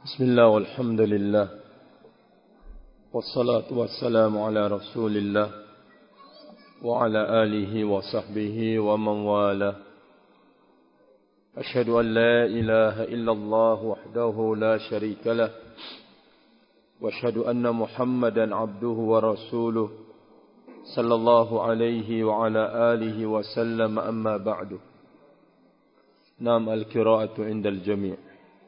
Bismillah walhamdulillah wassalatu wassalamu ala rasulillah wa ala alihi wa sahbihi wa man wala. Ashhadu an la ilaha illallah wahdahu la sharika lah wa ashhadu anna Muhammadan abduhu wa rasuluh sallallahu alaihi wa ala alihi wa sallam, amma ba'du. Nam al-qira'atu inda al-jami'.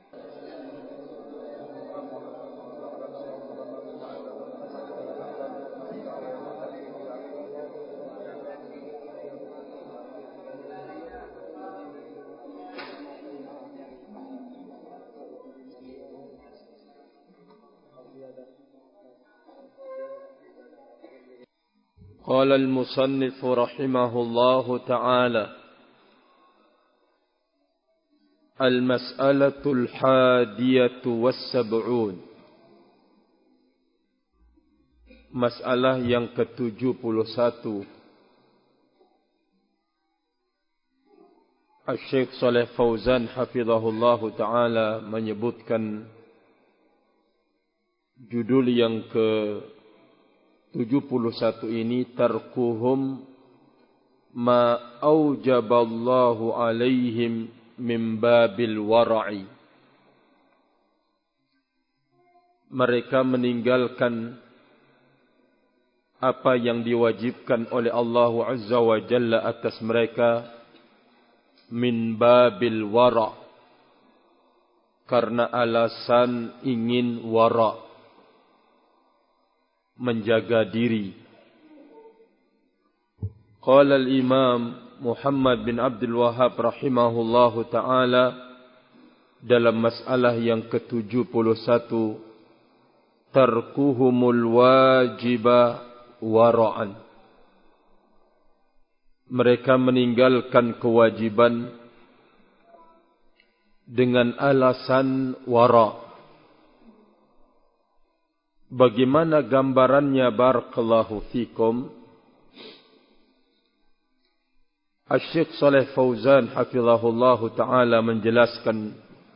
قال المصنف رحمه الله تعالى: المسألة 71. Masalah yang ke-71. Syekh Shalih Fauzan hafizahullah ta'ala menyebutkan judul yang ke-71 ini, tarkuhum ma aujaballahu alaihim min babil wara'i. Mereka meninggalkan apa yang diwajibkan oleh Allah Azza wa Jalla atas mereka min babil wara', karena alasan ingin wara', menjaga diri. Qala al-Imam Muhammad bin Abdul Wahhab rahimahullahu ta'ala dalam masalah yang ke-71, tarkuhumul wajiba wara'an. Mereka meninggalkan kewajiban dengan alasan wara'. Bagaimana gambarannya barakallahu fikum? Syekh Shalih Fauzan hafizahullah ta'ala menjelaskan,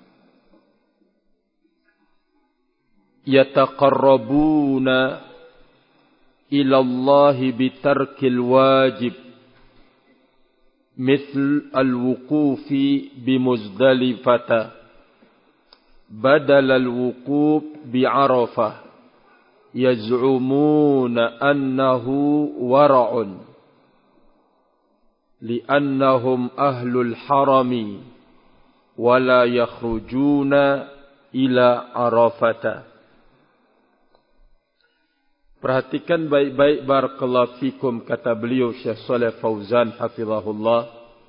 yataqarrabuna ila Allah bitarkil wajib mithl al-wuqufi bimuzdalifah badal al-wuquf bi'arafah, yaz'umuna annahu wara'un li'annahum ahlul harami wa la yakhrujuna ila arafata. Perhatikan baik-baik barakallahu fikum, kata beliau Syekh Shalih Fauzan hafizahullah.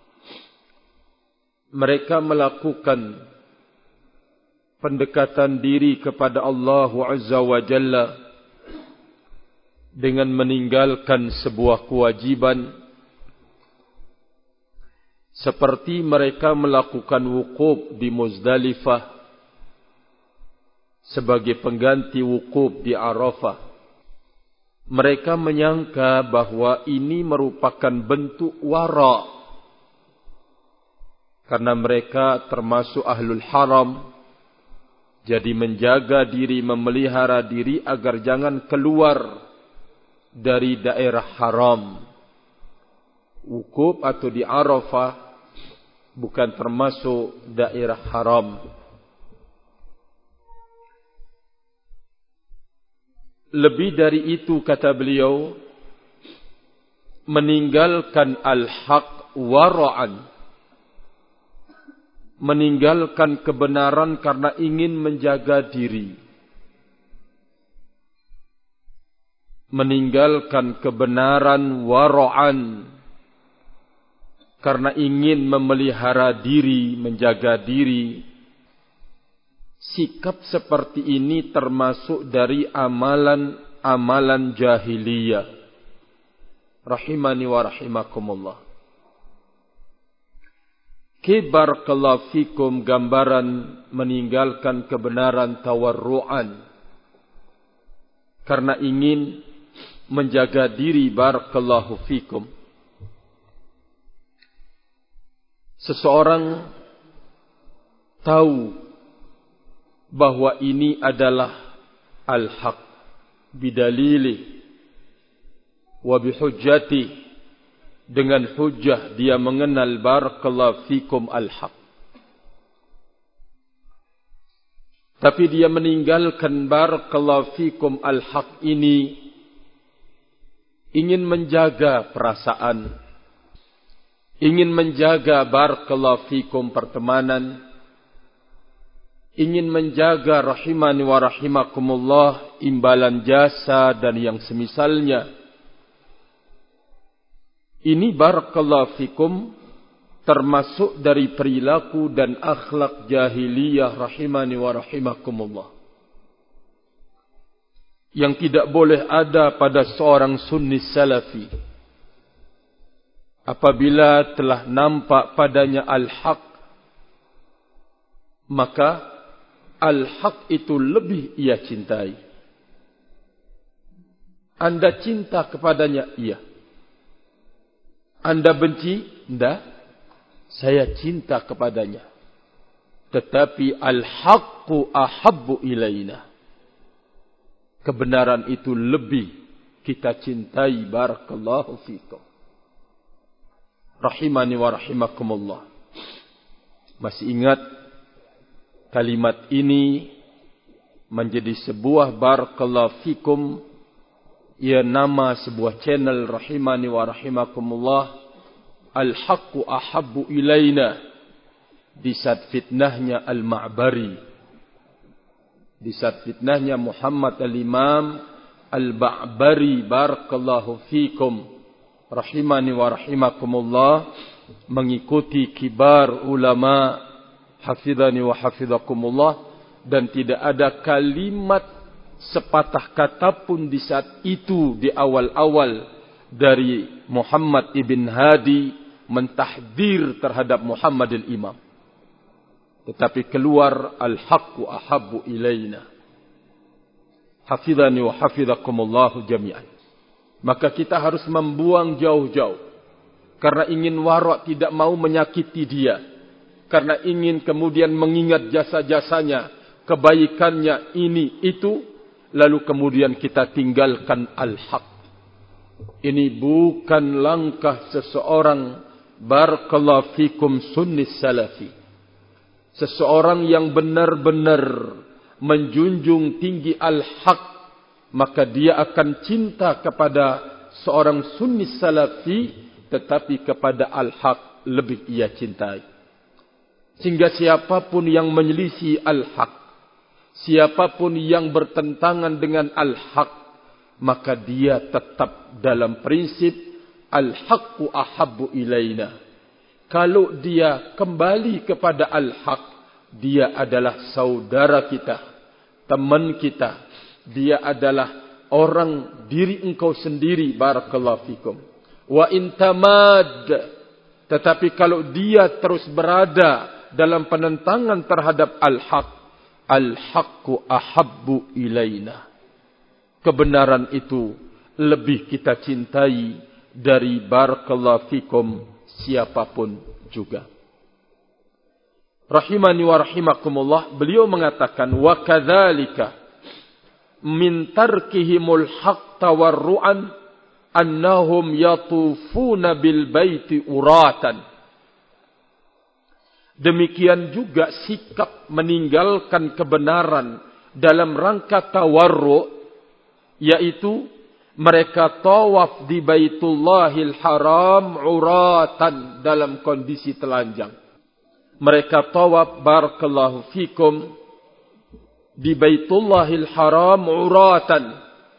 Mereka melakukan pendekatan diri kepada Allah Azza wa Jalla dengan meninggalkan sebuah kewajiban, seperti mereka melakukan wukuf di Muzdalifah sebagai pengganti wukuf di Arafah. Mereka menyangka bahwa ini merupakan bentuk wara', karena mereka termasuk ahlul haram, jadi menjaga diri, memelihara diri agar jangan keluar dari daerah haram. Wukuf atau di Arafah bukan termasuk daerah haram. Lebih dari itu, kata beliau, meninggalkan al-haq wara'an, meninggalkan kebenaran karena ingin menjaga diri. Meninggalkan kebenaran wara'an karena ingin memelihara diri, menjaga diri. Sikap seperti ini termasuk dari amalan-amalan jahiliyah. Rahimani wa rahimakumullah. Barakallahu fikum, gambaran meninggalkan kebenaran tawarru'an karena ingin menjaga diri. Barakallahu fikum. Seseorang tahu bahwa ini adalah al-haq bidalili wa bihujjati, dengan hujjah dia mengenal barakallahu fikum al-haq. Tapi dia meninggalkan barakallahu fikum al-haq ini ingin menjaga perasaan, ingin menjaga barakallahu fikum pertemanan, ingin menjaga rahimani wa rahimakumullah imbalan jasa dan yang semisalnya. Ini barakallahu fikum termasuk dari perilaku dan akhlak jahiliyah rahimani wa rahimakumullah, yang tidak boleh ada pada seorang sunni salafi. Apabila telah nampak padanya al-haq, maka al-haq itu lebih ia cintai. Anda cinta kepadanya? Iya. Anda benci? Tidak. Saya cinta kepadanya. Tetapi al-haqqu ahabbu ilaina. Kebenaran itu lebih kita cintai. Barakallahu fikum. Rahimani wa rahimakumullah. Masih ingat kalimat ini menjadi sebuah barakallahu fikum, ia nama sebuah channel rahimani wa rahimakumullah, al-haqqu ahabbu ilaina, di saat fitnahnya al-Ma'bari, di saat fitnahnya Muhammad al-Imam al-Ba'bari barakallahu fikum rahimani wa rahimakumullah, mengikuti kibar ulama hafidhani wa hafidhakumullah, dan tidak ada kalimat sepatah kata pun di saat itu di awal-awal dari Muhammad ibn Hadi mentahdir terhadap Muhammad al-Imam, tetapi keluar al-haqqu ahabbu ilaina. Hafidhani wa hafidhakumullahu jami'an. Maka kita harus membuang jauh-jauh, karena ingin wara' tidak mau menyakiti dia, karena ingin kemudian mengingat jasa-jasanya, kebaikannya ini itu, lalu kemudian kita tinggalkan al-haq. Ini bukan langkah seseorang barakallahu fikum sunni salafi, seseorang yang benar-benar menjunjung tinggi al-haq, maka dia akan cinta kepada seorang sunni salafi, tetapi kepada al-haq lebih ia cintai. Sehingga siapapun yang menyelisih al-haq, siapapun yang bertentangan dengan al-haq, maka dia tetap dalam prinsip al-haqqu ahabbu ilaina. Kalau dia kembali kepada al-haq, dia adalah saudara kita, teman kita, dia adalah orang diri engkau sendiri barakallahu fikum. Wa intamad, tetapi kalau dia terus berada dalam penentangan terhadap al-haq, al-haqqu ahabbu ilaina. Kebenaran itu lebih kita cintai dari barakallahu fikum siapapun juga. Rahimani wa rahimakumullah, beliau mengatakan wa kadzalika min tarkihimul haqq tawarru'an annahum yatufuna bil baiti uratan. Demikian juga sikap meninggalkan kebenaran dalam rangka tawarru', yaitu mereka tawaf di Baitullahil Haram uratan, dalam kondisi telanjang. Mereka tawaf barakallahu fikum di Baitullahil Haram uratan.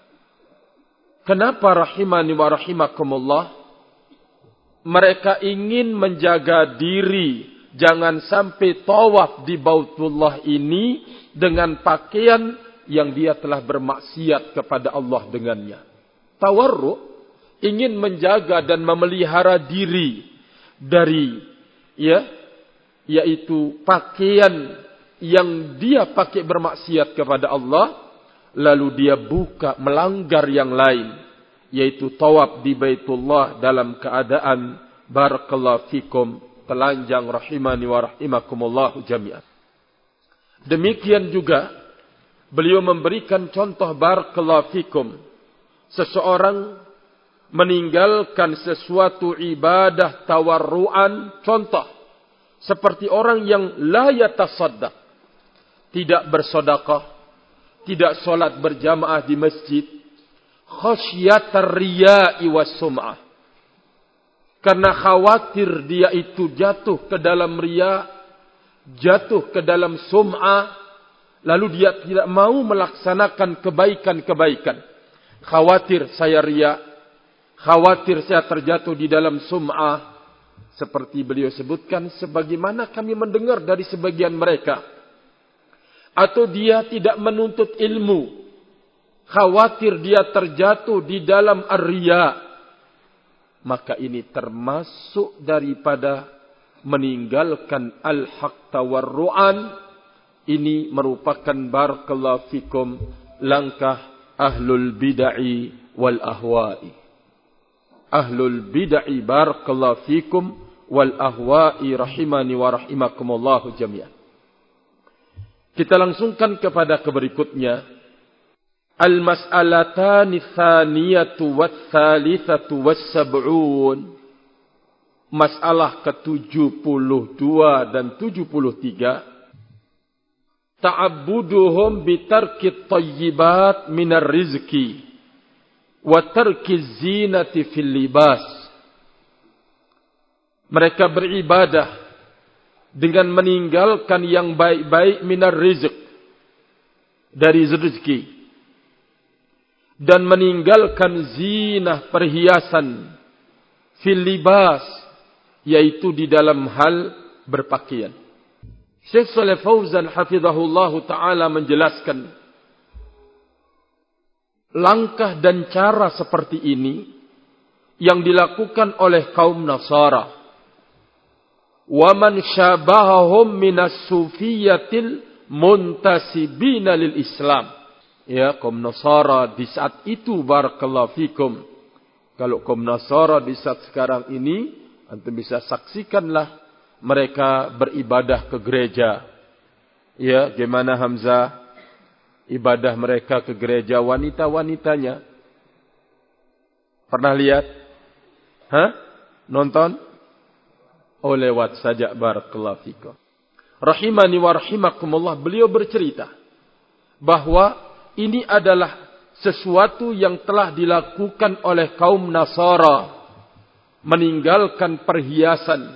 Kenapa rahimani wa rahimakumullah? Mereka ingin menjaga diri, jangan sampai tawaf di Baitullah ini dengan pakaian yang dia telah bermaksiat kepada Allah dengannya. Tawarru' ingin menjaga dan memelihara diri dari yaitu pakaian yang dia pakai bermaksiat kepada Allah, lalu dia buka melanggar yang lain, yaitu tawaf di Baitullah dalam keadaan barakallahu fikum telanjang rahimani wa rahimakumullah jami'an. Demikian juga beliau memberikan contoh barakallahu fikum. Seseorang meninggalkan sesuatu ibadah tawarruan, contoh seperti orang yang la yatasaddaq, tidak bersedekah, tidak solat berjamaah di masjid, khasyatar riya'i was sum'ah, karena khawatir dia itu jatuh ke dalam riya, jatuh ke dalam sum'ah, lalu dia tidak mau melaksanakan kebaikan-kebaikan. Khawatir saya riya, khawatir saya terjatuh di dalam sum'ah. Seperti beliau sebutkan, sebagaimana kami mendengar dari sebagian mereka. Atau dia tidak menuntut ilmu, khawatir dia terjatuh di dalam ar-riya. Maka ini termasuk daripada meninggalkan al-haq tawarru'an. Ini merupakan barakallahu fikum langkah ahlul bid'ah wal ahwa'i. Ahlul bid'ah barakallahu fikum wal ahwa'i rahimani wa rahimakumullahu jami'an. Kita langsungkan kepada keberikutnya. Al-mas'alatani tsaniyatu wath-tsalitsatu was-sab'un. Masalah ke-72 dan 73. Ta'abbuduhum bitarki thayyibat minar rizki wa tarki zinati fil libas. Mereka beribadah dengan meninggalkan yang baik-baik minar rizq, dari rezeki, dan meninggalkan zinah perhiasan fil libas, yaitu di dalam hal berpakaian. Syekh Shalih Fauzan hafizahullahu ta'ala menjelaskan langkah dan cara seperti ini yang dilakukan oleh kaum Nasara. Wa man syabahahum minas sufiyatil muntasibina lil Islam. Ya, kaum Nasara di saat itu barakallahu fikum. Kalau kaum Nasara di saat sekarang ini, antum bisa saksikanlah mereka beribadah ke gereja. Ya, gimana Hamzah ibadah mereka ke gereja, wanita-wanitanya. Pernah lihat? Nonton? Oh, lewat saja barakallahu fikum. Rahimani wa rahimakumullah, beliau bercerita bahwa ini adalah sesuatu yang telah dilakukan oleh kaum Nasara, meninggalkan perhiasan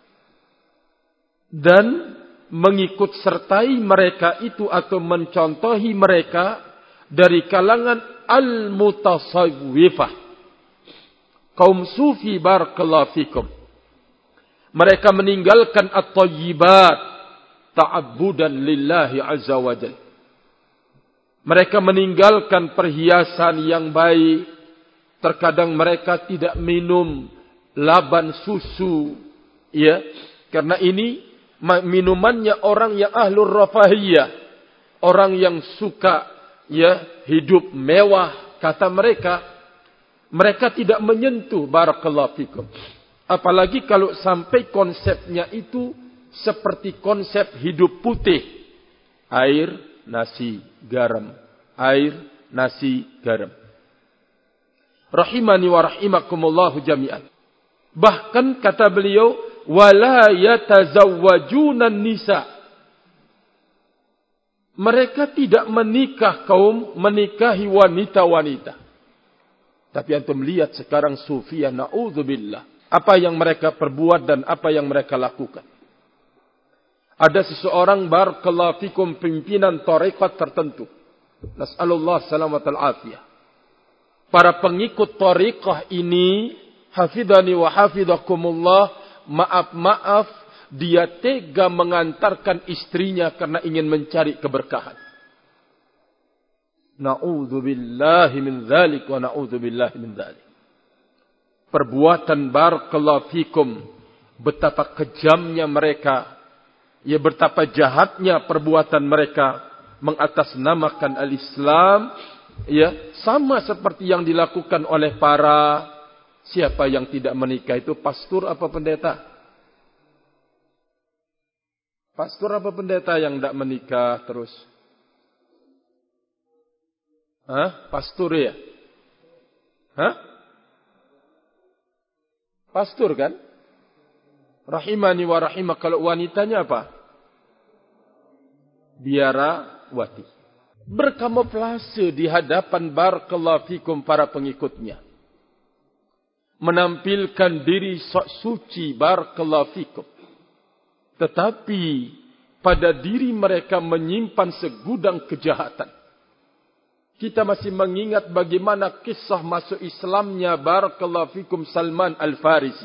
dan mengikut sertai mereka itu atau mencontohi mereka dari kalangan al-mutasawwifah, kaum sufi barakallahu fikum. Mereka meninggalkan at-thayyibat ta'abbudan lillahi azza wa jalla. Mereka meninggalkan perhiasan yang baik. Terkadang mereka tidak minum laban susu, ya, karena ini minumannya orang yang ahlur rafahiyah, orang yang suka ya hidup mewah, kata mereka. Mereka tidak menyentuh barakallahu fikum. Apalagi kalau sampai konsepnya itu seperti konsep hidup putih. Air, nasi, garam. Air, nasi, garam. Rahimani wa rahimakumullahu jami'an. Bahkan kata beliau, wala yatazawwajuna nisa. Mereka tidak menikah kaum menikahi wanita-wanita. Tapi antum lihat sekarang sufiyah, na'udzubillah. Apa yang mereka perbuat dan apa yang mereka lakukan. Ada seseorang barakallahu fikum pimpinan tarekat tertentu. Nas'alullah salamatal afiyah. Para pengikut tarekah ini, hafidhani wa hafidhakumullah, maaf, dia tega mengantarkan istrinya karena ingin mencari keberkahan. Na'udzubillahi min dzalik wa na'udzubillahi min dzalik. Perbuatan barakallahu fikum, betapa kejamnya mereka, ya betapa jahatnya perbuatan mereka mengatasnamakan al-Islam, ya sama seperti yang dilakukan oleh para siapa yang tidak menikah itu, pastor apa pendeta? Pastor apa pendeta yang tidak menikah terus? Pastor ya? Pastor kan? Rahimani wa rahimah. Kalau wanitanya apa? Biarawati. Berkamuflase di hadapan barakallahu fikum para pengikutnya. Menampilkan diri sok suci barakallahu fikum. Tetapi pada diri mereka menyimpan segudang kejahatan. Kita masih mengingat bagaimana kisah masuk Islamnya barakallahu fikum Salman Al-Farisi.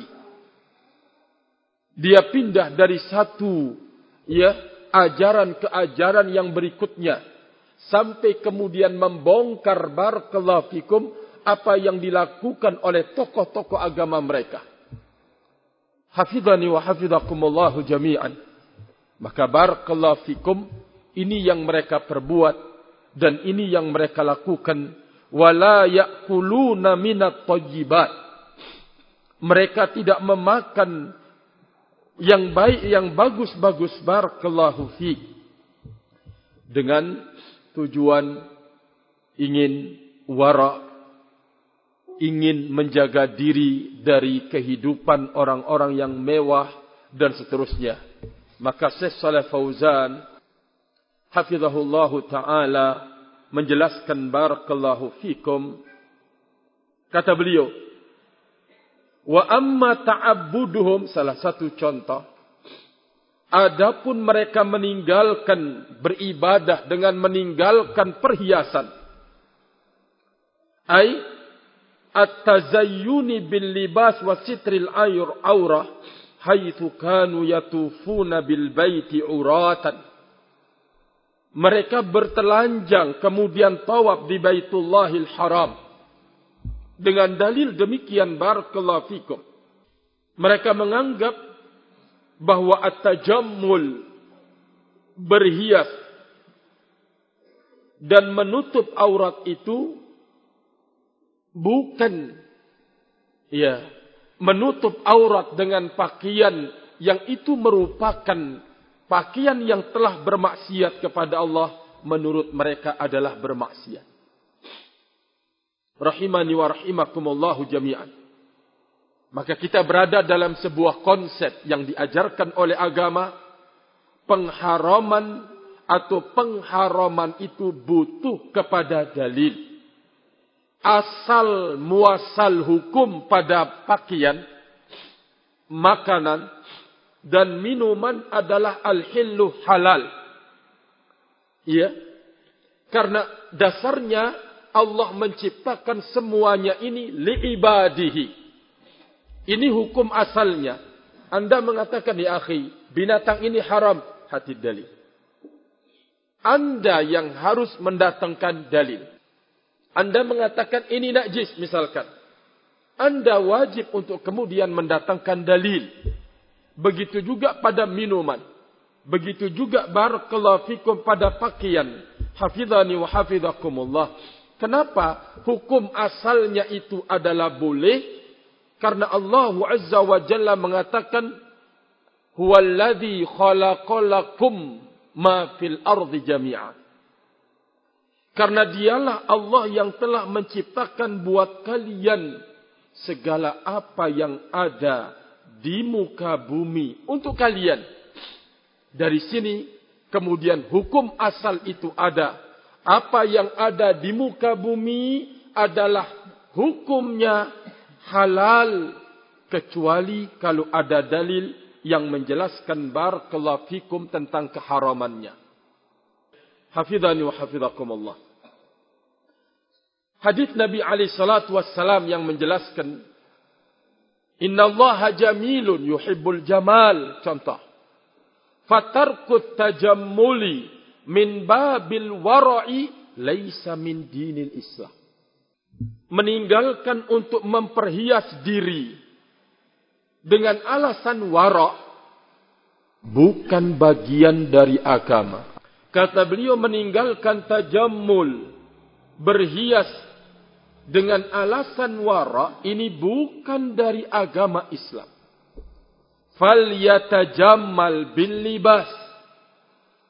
Dia pindah dari satu ajaran ke ajaran yang berikutnya sampai kemudian membongkar barakallahu fikum apa yang dilakukan oleh tokoh-tokoh agama mereka. Hafidhani wa hafidhakumullahu jami'an. Maka barakallahu fikum, ini yang mereka perbuat dan ini yang mereka lakukan. Wala ya'kuluna minat thayyibat. Mereka tidak memakan yang baik, yang bagus-bagus barakallahu fiik. Dengan tujuan ingin wara, ingin menjaga diri dari kehidupan orang-orang yang mewah dan seterusnya. Maka Syekh Shalih Fauzan hafizahullahu ta'ala menjelaskan barakallahu fikum. Kata beliau, wa amma ta'abbuduhum, salah satu contoh, adapun mereka meninggalkan beribadah dengan meninggalkan perhiasan, ay at-tazayyuni bil libas wa sitril aurah haitsu kanu yatufuna bil baiti uratan. Mereka bertelanjang kemudian tawaf di Baitullahil Haram. Dengan dalil demikian barakallahu fikum, mereka menganggap bahwa at-tajammul, berhias dan menutup aurat itu bukan menutup aurat dengan pakaian yang itu merupakan pakaian yang telah bermaksiat kepada Allah. Menurut mereka adalah bermaksiat. Rahimani wa rahimakumullahu jami'an. Maka kita berada dalam sebuah konsep yang diajarkan oleh agama. Pengharaman atau pengharaman itu butuh kepada dalil. Asal muasal hukum pada pakaian, makanan dan minuman adalah al-hillu halal. Ya. Karena dasarnya Allah menciptakan semuanya ini li'ibadihi. Ini hukum asalnya. Anda mengatakan, ya akhi, binatang ini haram. Hati dalil. Anda yang harus mendatangkan dalil. Anda mengatakan ini najis misalkan. Anda wajib untuk kemudian mendatangkan dalil. Begitu juga pada minuman. Begitu juga barakallahu fikum pada pakaian. Hafidhani wa hafidhakumullah. Kenapa hukum asalnya itu adalah boleh? Karena Allah Azza wa Jalla mengatakan, huwallazi khalaqalakum ma fil ardi jami'an. Karena dialah Allah yang telah menciptakan buat kalian segala apa yang ada di muka bumi untuk kalian. Dari sini kemudian hukum asal itu ada. Apa yang ada di muka bumi adalah hukumnya halal. Kecuali kalau ada dalil yang menjelaskan barakallahu fikum tentang keharamannya. Hafidhani wa hafidhakumullah. Hadis Nabi alaihi salatu wassalam yang menjelaskan, innallaha jamilun yuhibbul jamal. Contoh. Fatarkut tajammuli min babil wara'i laisa min dinil Islam. Meninggalkan untuk memperhias diri dengan alasan wara' bukan bagian dari agama. Kata beliau, meninggalkan tajammul, berhias dengan alasan wara' ini bukan dari agama Islam. Fal yatajammal bil libas.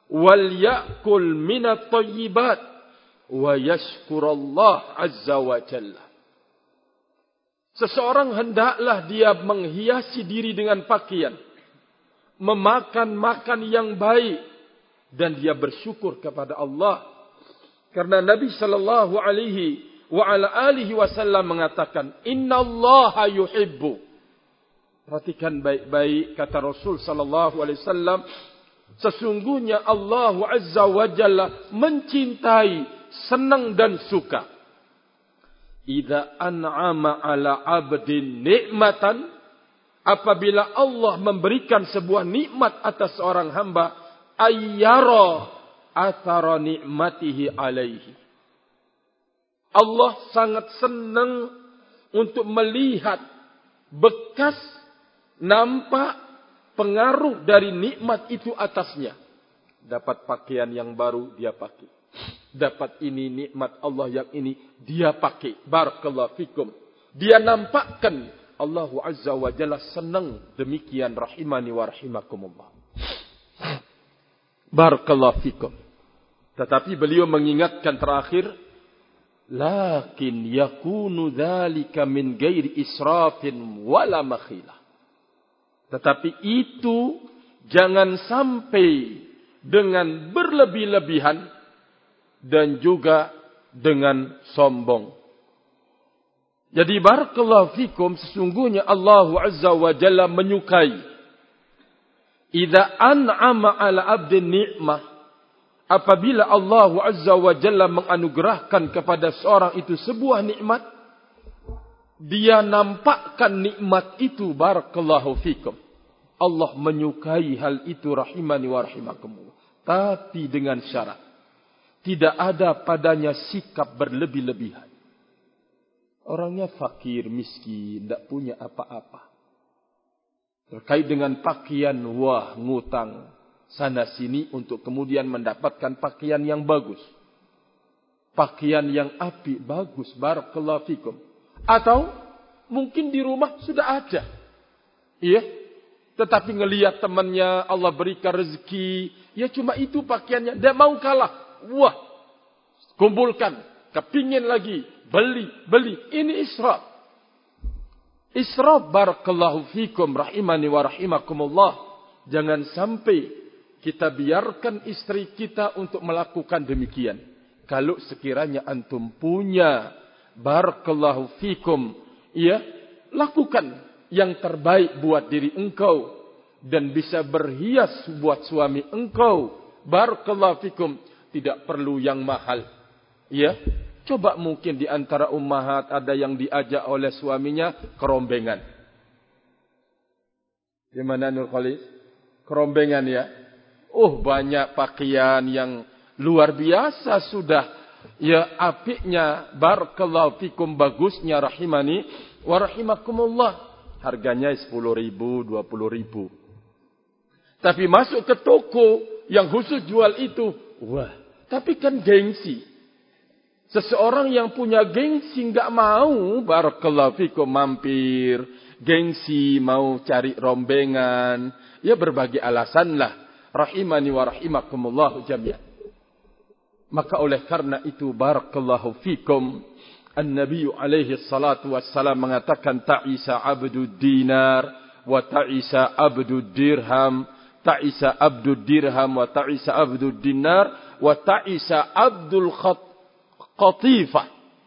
wal ya'kul minat thayyibat wa yashkurallah azza wa jalla. Seseorang hendaklah dia menghiasi diri dengan pakaian, memakan yang baik, dan dia bersyukur kepada Allah. Karena Nabi sallallahu alaihi wa ala alihi wasallam mengatakan, innallaha yuhibbu. Perhatikan baik-baik kata Rasul sallallahu alaihi wasallam, sesungguhnya Allah azza wa jalla mencintai, senang dan suka. Idza an'ama ala 'abdin ni'matan, apabila Allah memberikan sebuah nikmat atas seorang hamba, ayyara athara ni'matihi alaihi. Allah sangat senang untuk melihat bekas, nampak pengaruh dari nikmat itu atasnya. Dapat pakaian yang baru, dia pakai. Dapat ini, nikmat Allah yang ini, dia pakai. Barakallahu fikum. Dia nampakkan Allah azza wa jalla senang. Demikian rahimani wa rahimakumullah. Barakallahu fikum. Tetapi beliau mengingatkan terakhir, lakin yakunu dzalika min ghairi israfin wala makhilah. Tetapi itu jangan sampai dengan berlebih-lebihan dan juga dengan sombong. Jadi barakallahu fikum, sesungguhnya Allah azza wa jalla menyukai idza an'ama ala 'abdin ni'mah, apabila Allah azza wa jalla menganugerahkan kepada seorang itu sebuah nikmat, dia nampakkan nikmat itu. Barakallahu fikum, Allah menyukai hal itu rahimani wa rahimakumullah. Tapi dengan syarat, tidak ada padanya sikap berlebih-lebihan. Orangnya fakir, miskin, tidak punya apa-apa. Terkait dengan pakaian, wah, ngutang sana sini untuk kemudian mendapatkan pakaian yang bagus. Pakaian yang apik, bagus, barakallahu fikum. Atau mungkin di rumah sudah ada. Iya. Tetapi ngelihat temannya Allah berikan rezeki, ya cuma itu pakaiannya, dia mau kalah. Wah, kumpulkan, kepingin lagi, beli. Ini israf. Israf, barakallahu fikum, rahimani wa rahimakumullah. Jangan sampai kita biarkan istri kita untuk melakukan demikian. Kalau sekiranya antum punya, barakallahu fikum, ya, lakukan yang terbaik buat diri engkau dan bisa berhias buat suami engkau. Barakallahu fikum. Tidak perlu yang mahal. Ya, coba mungkin di antara ummahat ada yang diajak oleh suaminya kerombengan. Di mana Nur Khalis? Kerombengan ya. Oh, banyak pakaian yang luar biasa sudah. Ya, apiknya, barakallahu fikum, bagusnya, rahimani wa rahimakumullah. Harganya 10.000, 20.000. Tapi masuk ke toko yang khusus jual itu, wah, tapi kan gengsi. Seseorang yang punya gengsi enggak mau, barakallahu fikum, mampir, gengsi mau cari rombengan, ya berbagai alasanlah. Rahimani wa rahimakumullah jami'an. Maka oleh karena itu, barakallahu fikum, An-Nabi alaihi salatu wassalam mengatakan, ta'isa abdud dinar wa ta'isa abdud dirham. Ta'isa abdud dirham wa ta'isa abdud dinar wa ta'isa abdul qatifah.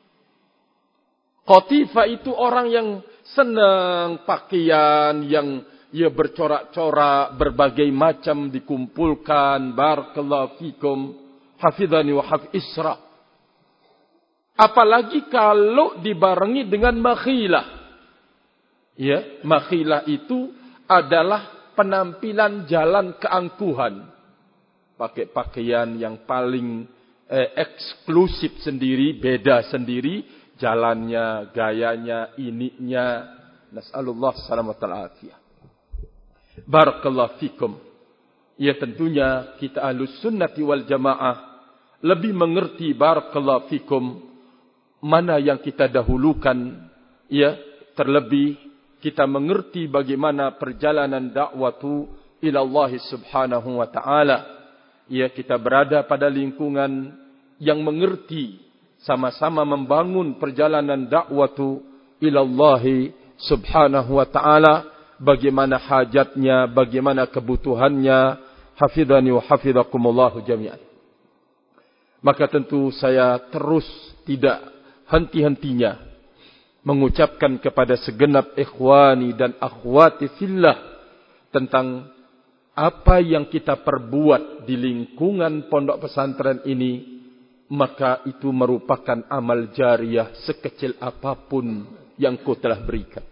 Qatifah itu orang yang senang pakaian yang ia bercorak-corak, berbagai macam dikumpulkan. Barakallahu fikum, hafidhani wa hafidh isra. Apalagi kalau dibarengi dengan makhilah. Ya, makhilah itu adalah penampilan jalan keangkuhan. Pakai pakaian yang paling eksklusif sendiri, beda sendiri, jalannya, gayanya, ininya. Nas'alullah salamatal afiyah. Barakallahu fikum. Ya, tentunya kita Ahlus Sunnati wal Jamaah lebih mengerti, barakallahu fikum, mana yang kita dahulukan, ya, terlebih kita mengerti bagaimana perjalanan dakwatu ila Allah subhanahu wa ta'ala. ya kita berada pada lingkungan yang mengerti, sama-sama membangun perjalanan dakwatu ilallahi subhanahu wa ta'ala, bagaimana hajatnya, bagaimana kebutuhannya. Hafidhani wa hafidhakumullahu jami'an. Maka tentu saya terus tidak henti-hentinya mengucapkan kepada segenap ikhwani dan akhwati fillah tentang apa yang kita perbuat di lingkungan pondok pesantren ini, maka itu merupakan amal jariyah sekecil apapun yang kau telah berikan.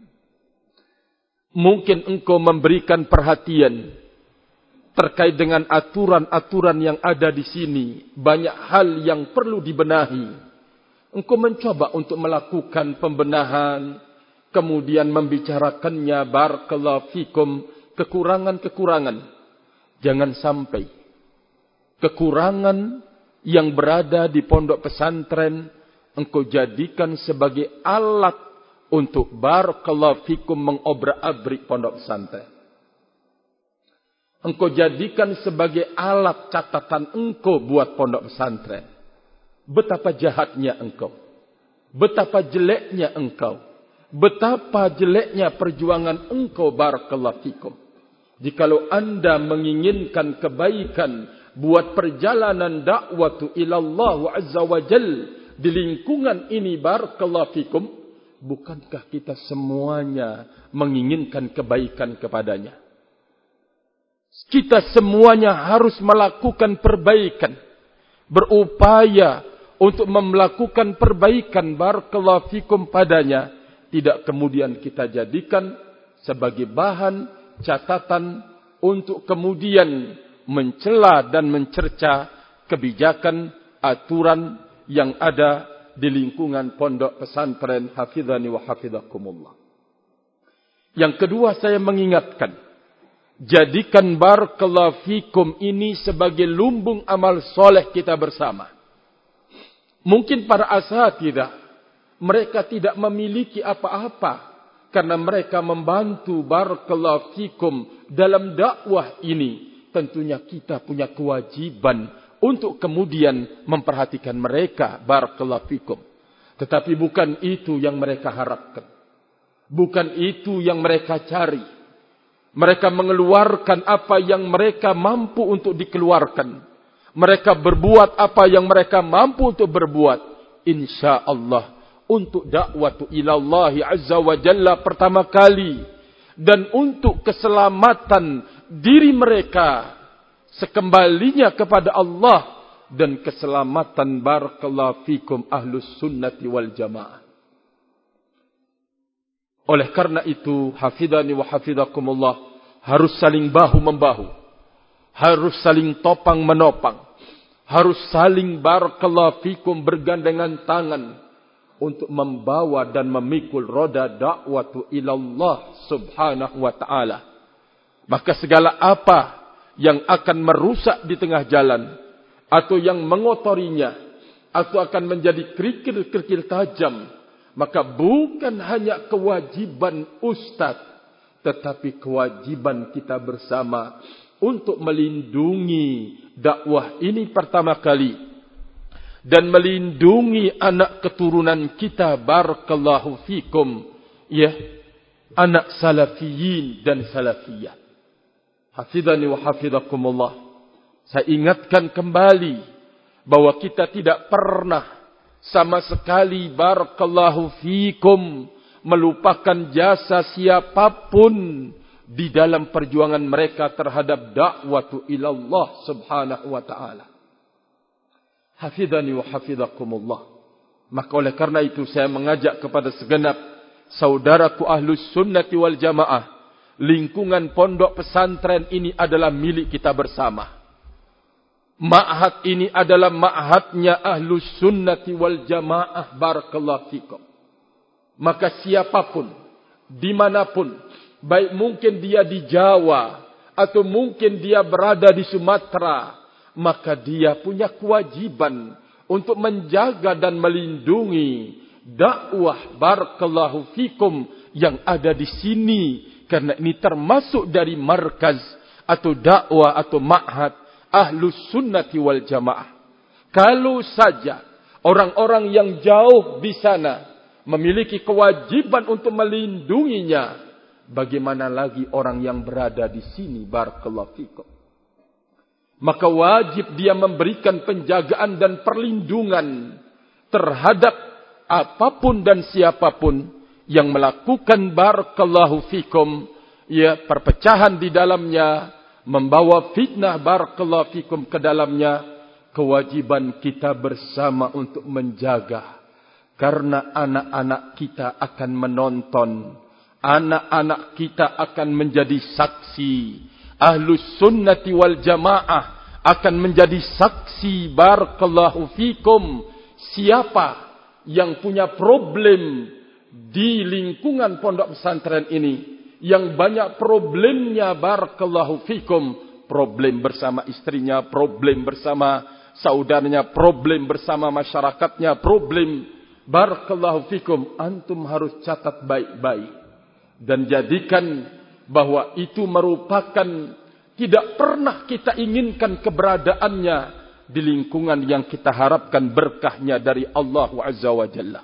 Mungkin engkau memberikan perhatian terkait dengan aturan-aturan yang ada di sini, banyak hal yang perlu dibenahi. Engkau mencoba untuk melakukan pembenahan, kemudian membicarakannya, barakallahu fikum, kekurangan-kekurangan. Jangan sampai kekurangan yang berada di pondok pesantren engkau jadikan sebagai alat untuk barakallahu fikum mengobrak-abrik pondok pesantren. Engkau jadikan sebagai alat catatan engkau buat pondok pesantren. Betapa jahatnya engkau. Betapa jeleknya engkau. Betapa jeleknya perjuangan engkau barakallahu fikum. Jikalau anda menginginkan kebaikan buat perjalanan dakwatu ilallah azza wa jal di lingkungan ini barakallahu fikum, bukankah kita semuanya menginginkan kebaikan kepadanya? Kita semuanya harus melakukan perbaikan, berupaya untuk melakukan perbaikan barakallahu fikum padanya, tidak kemudian kita jadikan sebagai bahan catatan untuk kemudian mencela dan mencerca kebijakan aturan yang ada di lingkungan pondok pesantren hafizani wa hafizakumullah. Yang kedua, saya mengingatkan, jadikan barakallahu fikum ini sebagai lumbung amal soleh kita bersama. Mungkin para asatidzah mereka tidak memiliki apa-apa karena mereka membantu barakallahu fikum dalam dakwah ini. Tentunya kita punya kewajiban untuk kemudian memperhatikan mereka barakallahu fikum. Tetapi bukan itu yang mereka harapkan. Bukan itu yang mereka cari. Mereka mengeluarkan apa yang mereka mampu untuk dikeluarkan. Mereka berbuat apa yang mereka mampu untuk berbuat. InsyaAllah untuk dakwatu ilallahi azza wa jalla pertama kali. Dan untuk keselamatan diri mereka sekembalinya kepada Allah. Dan keselamatan barakallahu fikum ahlus sunnati wal jamaah. Oleh karena itu, hafidhani wa hafidhakumullah, harus saling bahu-membahu. Harus saling topang menopang. Harus saling barakallahu fikum bergandengan tangan untuk membawa dan memikul roda dakwatu ilallah subhanahu wa ta'ala. Maka segala apa yang akan merusak di tengah jalan, atau yang mengotorinya, atau akan menjadi kerikil-kerikil tajam, maka bukan hanya kewajiban ustaz, tetapi kewajiban kita bersama untuk melindungi dakwah ini pertama kali. Dan melindungi anak keturunan kita barakallahu fikum. Ya, anak salafiyin dan salafiyah. Hafidhani wa hafidhakumullah. Saya ingatkan kembali bahwa kita tidak pernah sama sekali barakallahu fikum melupakan jasa siapapun di dalam perjuangan mereka terhadap dakwatu ilallah subhanahu wa ta'ala. Hafidhani wa hafidhakumullah. Maka oleh karena itu saya mengajak kepada segenap saudaraku ahlus sunnati wal jamaah. Lingkungan pondok pesantren ini adalah milik kita bersama. Ma'had ini adalah ma'hadnya ahlus sunnati wal jamaah barakallahu fikum. Maka siapapun, dimanapun, baik mungkin dia di Jawa, atau mungkin dia berada di Sumatera, maka dia punya kewajiban untuk menjaga dan melindungi dakwah barakallahu fikum yang ada di sini. Karena ini termasuk dari markaz atau dakwah atau ma'had Ahlus Sunnati wal Jamaah. Kalau saja orang-orang yang jauh di sana memiliki kewajiban untuk melindunginya, bagaimana lagi orang yang berada di sini? Barakallahu fikum. Maka wajib dia memberikan penjagaan dan perlindungan terhadap apapun dan siapapun yang melakukan barakallahu fikum, ya, perpecahan di dalamnya, membawa fitnah barakallahu fikum ke dalamnya. Kewajiban kita bersama untuk menjaga. Karena anak-anak kita akan menonton. Anak-anak kita akan menjadi saksi. Ahlus Sunnati wal Jamaah akan menjadi saksi barakallahu fikum. Siapa yang punya problem di lingkungan pondok pesantren ini, yang banyak problemnya barakallahu fikum, problem bersama istrinya, problem bersama saudaranya, problem bersama masyarakatnya, problem barakallahu fikum, antum harus catat baik-baik dan jadikan bahwa itu merupakan tidak pernah kita inginkan keberadaannya di lingkungan yang kita harapkan berkahnya dari Allah Azza wa Jalla.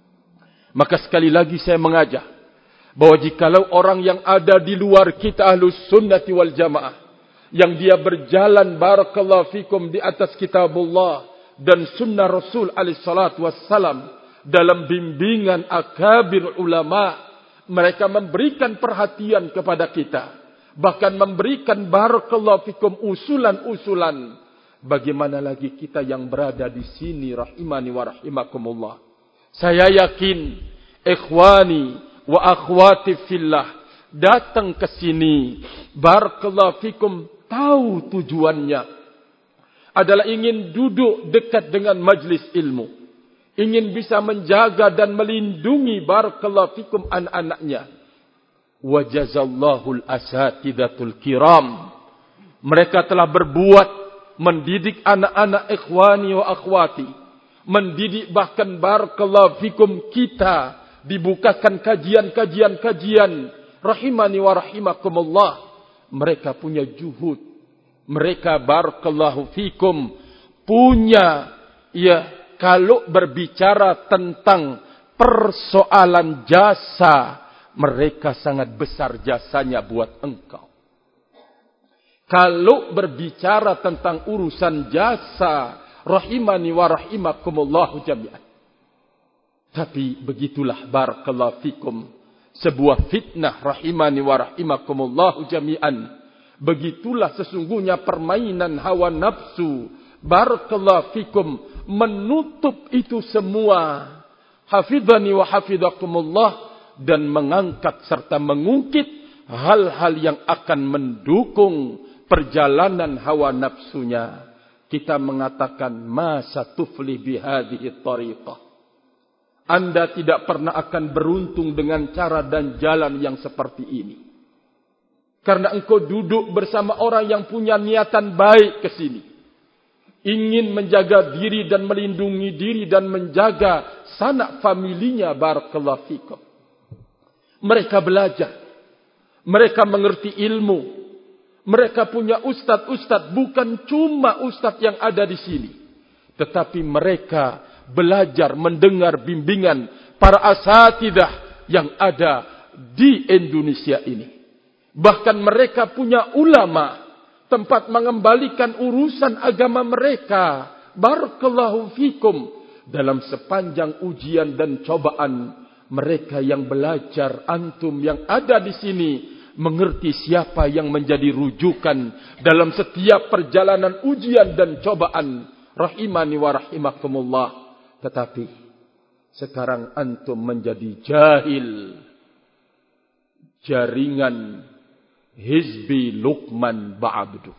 Maka sekali lagi saya mengajak bahwa jikalau orang yang ada di luar kita Ahlus Sunnati wal Jamaah, yang dia berjalan barakallahu fikum di atas kitabullah dan sunnah Rasul alaihi salatu wassalam dalam bimbingan akabir ulama, mereka memberikan perhatian kepada kita, bahkan memberikan barakallahu fikum usulan-usulan. Bagaimana lagi kita yang berada di sini rahimani wa rahimakumullah. Saya yakin ikhwani wa akhwati fillah datang ke sini barakallahu fikum tahu tujuannya adalah ingin duduk dekat dengan majlis ilmu, ingin bisa menjaga dan melindungi barakallahu fikum anak-anaknya. Wa jazallahul asatidatul kiram. Mereka telah berbuat mendidik anak-anak ikhwani wa akhwati, mendidik bahkan barakallahu fikum kita dibukakan kajian-kajian rahimani wa rahimakumullah. Mereka punya juhud, mereka barakallahu fikum punya, ya, kalau berbicara tentang persoalan jasa, mereka sangat besar jasanya buat engkau. Kalau berbicara tentang urusan jasa, rahimani wa rahimakumullahu jami'an. Tapi begitulah barakallahu fikum, sebuah fitnah rahimani wa rahimakumullahu jami'an. Begitulah sesungguhnya permainan hawa nafsu barakallahu fikum menutup itu semua. Hafidhani wa hafidhakumullah, dan mengangkat serta mengungkit hal-hal yang akan mendukung perjalanan hawa nafsunya. Kita mengatakan masa tuflih bihadhihi tariqah. Anda tidak pernah akan beruntung dengan cara dan jalan yang seperti ini. Karena engkau duduk bersama orang yang punya niatan baik ke sini. Ingin menjaga diri dan melindungi diri dan menjaga sanak familinya barakallahu fikum. Mereka belajar. Mereka mengerti ilmu. Mereka punya ustaz-ustaz, bukan cuma ustaz yang ada di sini. Tetapi mereka belajar mendengar bimbingan para asatidah yang ada di Indonesia ini. Bahkan mereka punya ulama, tempat mengembalikan urusan agama mereka. Barakallahu fikum. Dalam sepanjang ujian dan cobaan, mereka yang belajar, antum yang ada di sini, mengerti siapa yang menjadi rujukan dalam setiap perjalanan ujian dan cobaan. Rahimani wa rahimakumullah. Tetapi sekarang antum menjadi jahil. Jaringan Hizbi Luqman Ba'abdu.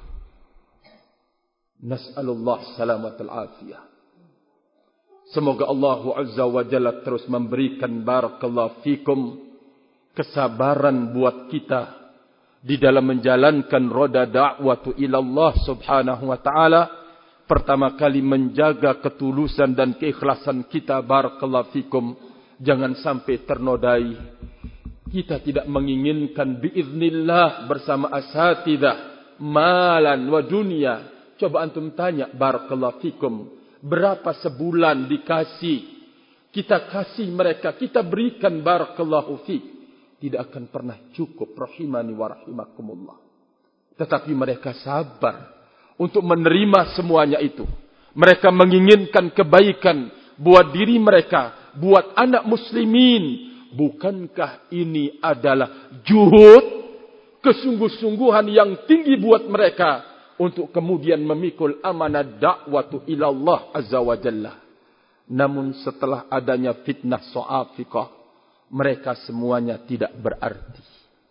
Nas'alullah salamatul afiyah. Semoga Allah Azza wa Jalla terus memberikan barakallahu fikum kesabaran buat kita di dalam menjalankan roda da'watu ilallah subhanahu wa ta'ala. Pertama kali menjaga ketulusan dan keikhlasan kita barakallahu fikum. Jangan sampai ternodai. Kita tidak menginginkan biiznillah bersama asatidah malan wa dunia Coba antum tanya, barakallahu fikum, berapa sebulan dikasih, kita kasih mereka, kita berikan, barakallahu fik, tidak akan pernah cukup, rahimani wa rahimakumullah. Tetapi mereka sabar untuk menerima semuanya itu. Mereka menginginkan kebaikan buat diri mereka, buat anak muslimin. Bukankah ini adalah juhud, kesungguh-sungguhan yang tinggi buat mereka untuk kemudian memikul amanah dakwatu ilallah azza wa jalla. Namun setelah adanya fitnah so'afiqah, mereka semuanya tidak berarti.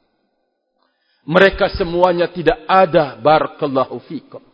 Mereka semuanya tidak ada, barakallahu fikum.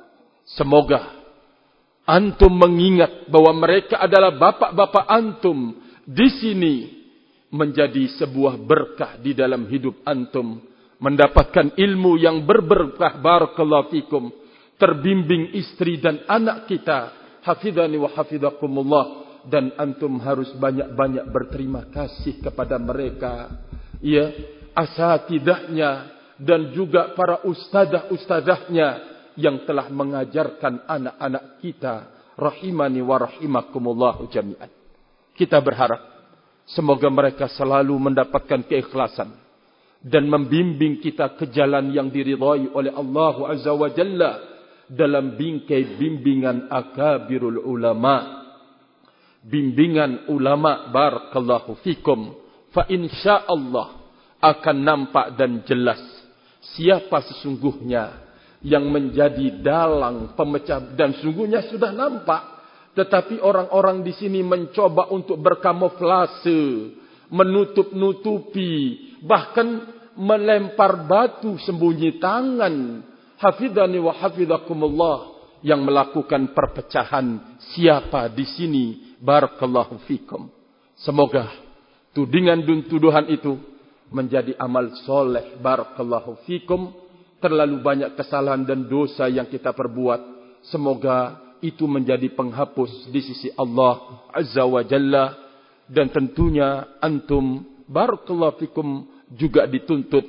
Semoga antum mengingat bahwa mereka adalah bapak-bapak antum di sini, menjadi sebuah berkah di dalam hidup antum, mendapatkan ilmu yang berberkah, barakallahu fikum, terbimbing istri dan anak kita, hafidhani wa hafidhakumullah, dan antum harus banyak-banyak berterima kasih kepada mereka, ya, asatidahnya dan juga para ustadzah-ustadzahnya yang telah mengajarkan anak-anak kita, rahimani wa rahimakumullah jami'an. Kita berharap semoga mereka selalu mendapatkan keikhlasan dan membimbing kita ke jalan yang diridhai oleh Allah Azza wa Jalla dalam bingkai bimbingan akabirul ulama, bimbingan ulama, barakallahu fikum. Fa insyaallah akan nampak dan jelas siapa sesungguhnya yang menjadi dalang pemecah, dan sungguhnya sudah nampak. Tetapi orang-orang di sini mencoba untuk berkamuflase, menutup-nutupi, bahkan melempar batu sembunyi tangan. Hafidhani wa hafidhakumullah, yang melakukan perpecahan siapa di sini, barakallahu fikum. Semoga tudingan dan tuduhan itu menjadi amal soleh, barakallahu fikum. Terlalu banyak kesalahan dan dosa yang kita perbuat, semoga itu menjadi penghapus di sisi Allah Azza wa Jalla. Dan tentunya antum, barakallahu fikum, juga dituntut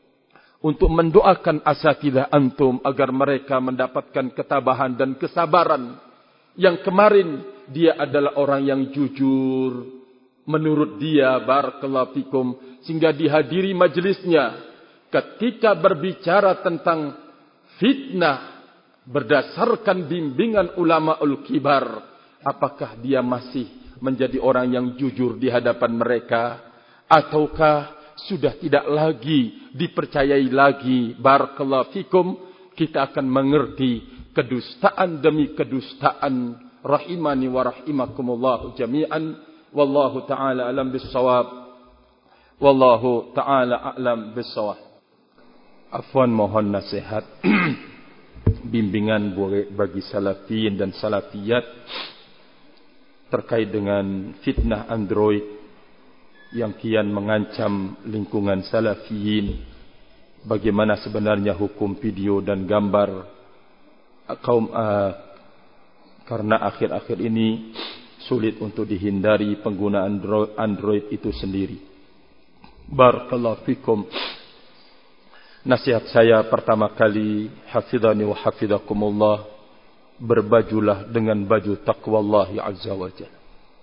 untuk mendoakan asatidah antum agar mereka mendapatkan ketabahan dan kesabaran. Yang kemarin dia adalah orang yang jujur menurut dia, barakallahu fikum, sehingga dihadiri majelisnya ketika berbicara tentang fitnah berdasarkan bimbingan ulama-ul kibar, apakah dia masih menjadi orang yang jujur di hadapan mereka, ataukah sudah tidak lagi dipercayai lagi, barakallahu fikum. Kita akan mengerti kedustaan demi kedustaan, rahimani wa rahimakumullah jami'an. Wallahu ta'ala alam bissawab. Wallahu ta'ala a'lam bissawab. Afwan, mohon nasihat bimbingan bagi salafin dan salafiyat terkait dengan fitnah Android yang kian mengancam lingkungan salafiyin. Bagaimana sebenarnya hukum video dan gambar kaum karena akhir-akhir ini sulit untuk dihindari penggunaan Android itu sendiri. Barakallahu fikum. Nasihat saya pertama kali, hafidhani wa hafidhakumullah, berbajulah dengan baju taqwallahi azza wa jalla.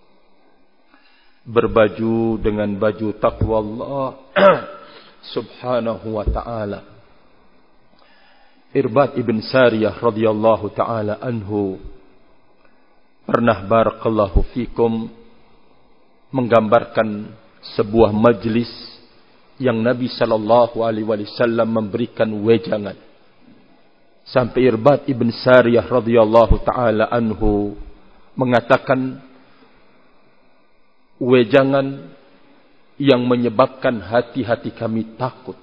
Berbaju dengan baju taqwa Allah subhanahu wa ta'ala. Irbad ibn Sariyah radhiyallahu ta'ala anhu pernah, barakallahu fikum, menggambarkan sebuah majlis yang Nabi sallallahu alaihi wasallam memberikan wejangan. Sampai Irbad ibn Sariyah radhiyallahu ta'ala anhu mengatakan, wejangan yang menyebabkan hati-hati kami takut.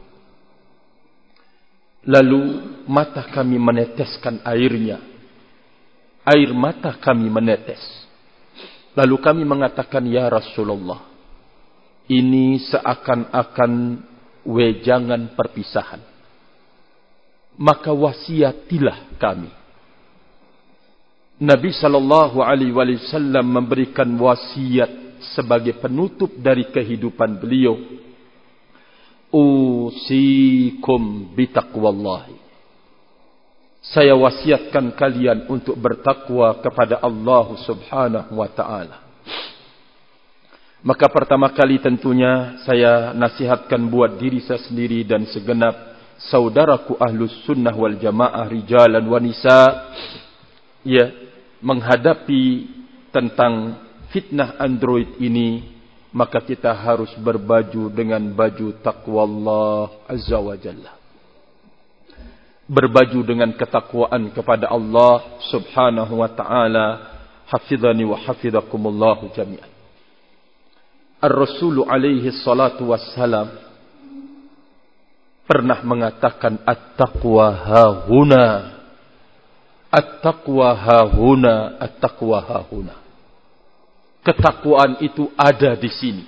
Lalu mata kami meneteskan airnya. Air mata kami menetes. Lalu kami mengatakan, ya Rasulullah, ini seakan-akan wejangan perpisahan. Maka wasiatilah kami. Nabi sallallahu alaihi wasallam memberikan wasiat sebagai penutup dari kehidupan beliau. Usikum bitaqwallahi. saya wasiatkan kalian untuk bertakwa kepada Allah Subhanahu wa taala. Maka pertama kali tentunya saya nasihatkan buat diri saya sendiri dan segenap saudaraku Ahlus Sunnah wal Jamaah rijalan wa nisa, ya, menghadapi tentang fitnah Android ini, maka kita harus berbaju dengan baju taqwa Allah Azza wa Jalla. Berbaju dengan ketakwaan kepada Allah Subhanahu wa ta'ala. Hafidhani wa hafidhakumullahu jami'an. Ar-Rasul alaihi salatu wassalam pernah mengatakan at-taqwa hahuna. At-taqwa hahuna, at-taqwa hahuna. Ketakwaan itu ada di sini.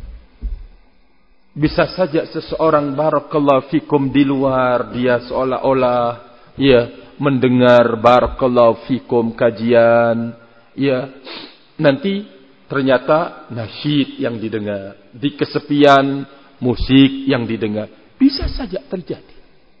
Bisa saja seseorang barakallahu fikum di luar, dia seolah-olah ya mendengar barakallahu fikum kajian, ya nanti ternyata nasyid yang didengar, di kesepian musik yang didengar. Bisa saja terjadi.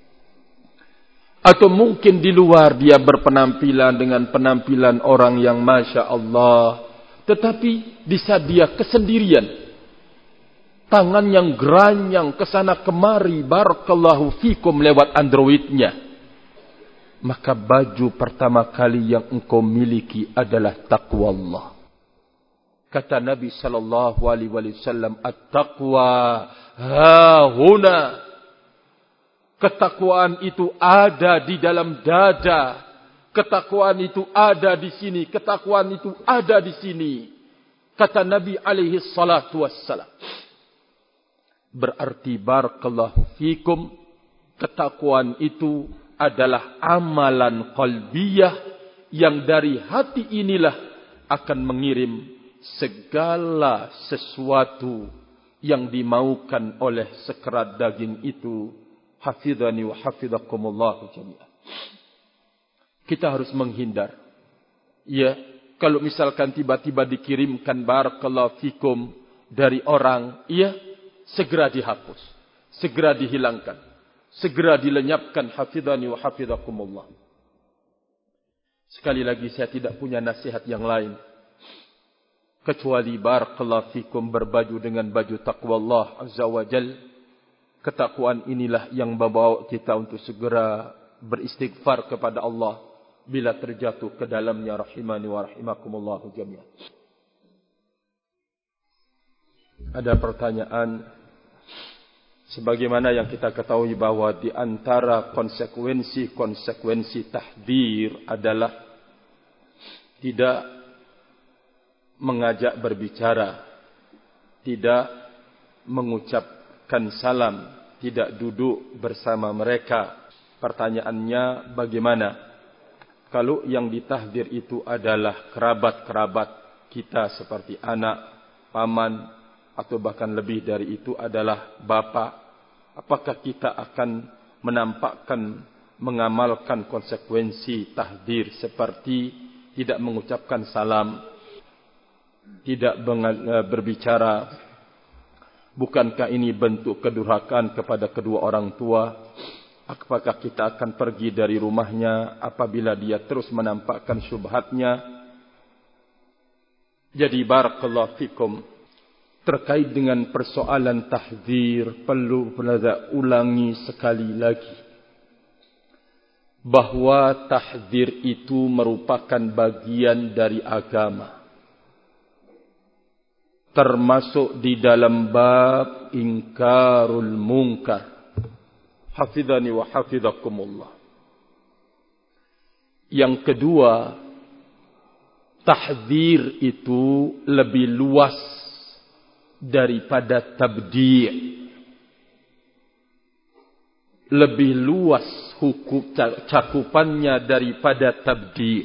Atau mungkin di luar dia berpenampilan dengan penampilan orang yang Masya Allah, tetapi bisa dia kesendirian. Tangan yang geranyang kesana kemari barakallahu fikum lewat Androidnya. Maka baju pertama kali yang engkau miliki adalah taqwa Allah. Kata Nabi sallallahu alaihi wasallam, at-taqwa hahuna. Ketakwaan itu ada di dalam dada. Ketakwaan itu ada di sini. Ketakwaan itu ada di sini. Kata Nabi alaihi salatu wassalam. Berarti barakallahu fikum, ketakwaan itu adalah amalan qalbiyah yang dari hati inilah akan mengirim segala sesuatu yang dimaukan oleh sekerat daging itu. Hafidhani wa hafidhakumullahu jami'an. Kita harus menghindar. Ya, kalau misalkan tiba-tiba dikirimkan barakallahu fikum dari orang, ya, segera dihapus, segera dihilangkan, segera dilenyapkan. Hafidhani wa hafidhakumullah. Sekali lagi saya tidak punya nasihat yang lain kecuali barakallahu fikum berbaju dengan baju taqwa Allah Azza wa Jal. Ketakwaan inilah yang membawa kita untuk segera beristighfar kepada Allah bila terjatuh ke dalamnya. Rahimani wa rahimakumullah jami'an. Ada pertanyaan, sebagaimana yang kita ketahui bahwa di antara konsekuensi tahdzir adalah tidak mengajak berbicara, tidak mengucapkan salam, tidak duduk bersama mereka. Pertanyaannya, bagaimana kalau yang ditahdzir itu adalah kerabat-kerabat kita seperti anak, paman, atau bahkan lebih dari itu adalah bapa? Apakah kita akan menampakkan, mengamalkan konsekuensi tahdzir seperti tidak mengucapkan salam, tidak berbicara? Bukankah ini bentuk kedurhakaan kepada kedua orang tua? Apakah kita akan pergi dari rumahnya apabila dia terus menampakkan syubhatnya? Jadi barakallahu fikum, terkait dengan persoalan tahdzir, perlu saya ulangi sekali lagi bahwa tahdzir itu merupakan bagian dari agama, termasuk di dalam bab ingkarul munkar. Hafidhani wa hafidhakumullah. Yang kedua, tahdzir itu lebih luas daripada tabdi'. Lebih luas hukum cakupannya daripada tabdi'.